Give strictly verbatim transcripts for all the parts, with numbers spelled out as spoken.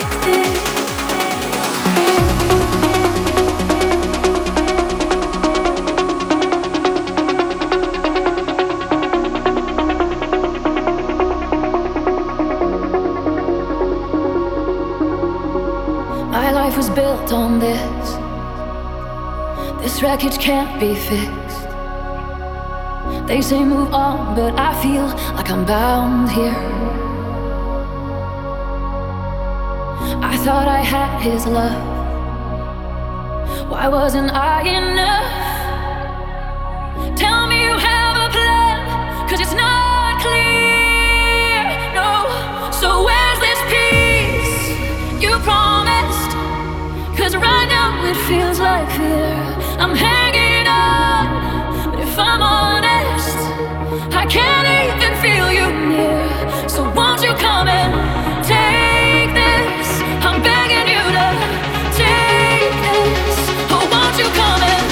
My life was built on this. This wreckage can't be fixed. They say move on, but I feel like I'm bound here. I thought I had his love. Why wasn't I enough? Tell me you have a plan, 'cause it's not clear, no. So where's this peace you promised? 'Cause right now it feels like fear. I'm hanging on, but if I'm honest, I can't even feel you near. So won't you come and take this? I'm begging you to take this. Oh, won't you come and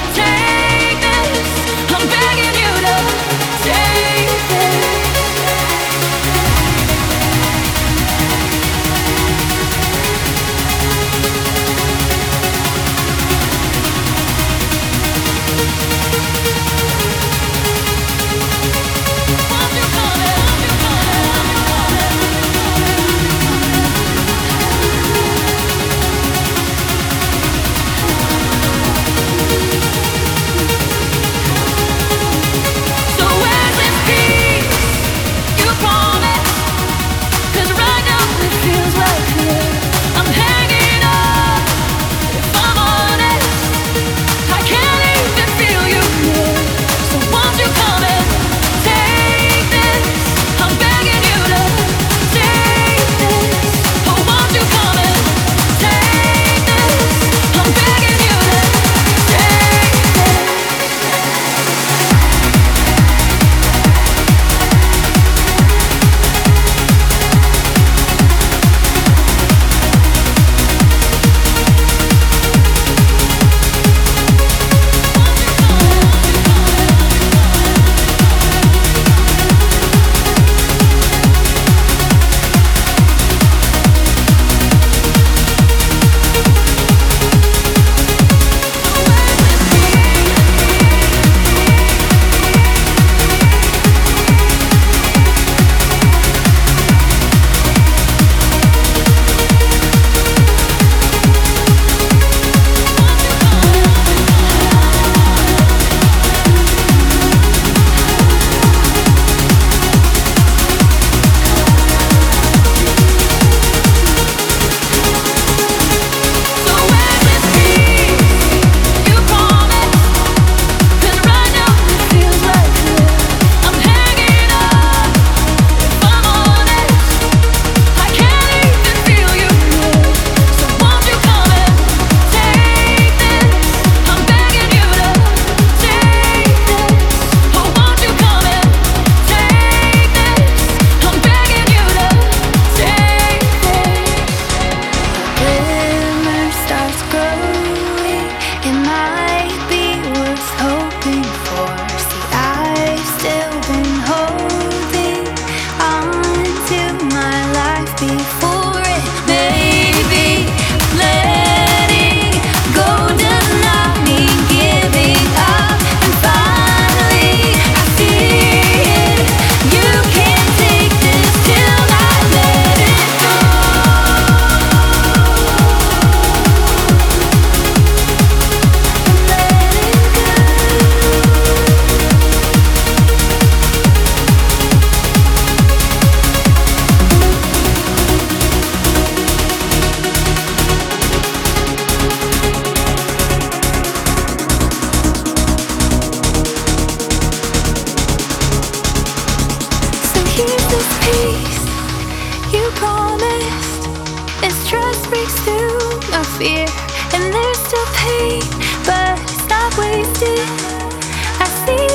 take this? I'm begging you to take this. fear, and there's still pain, but it's not wasted. I see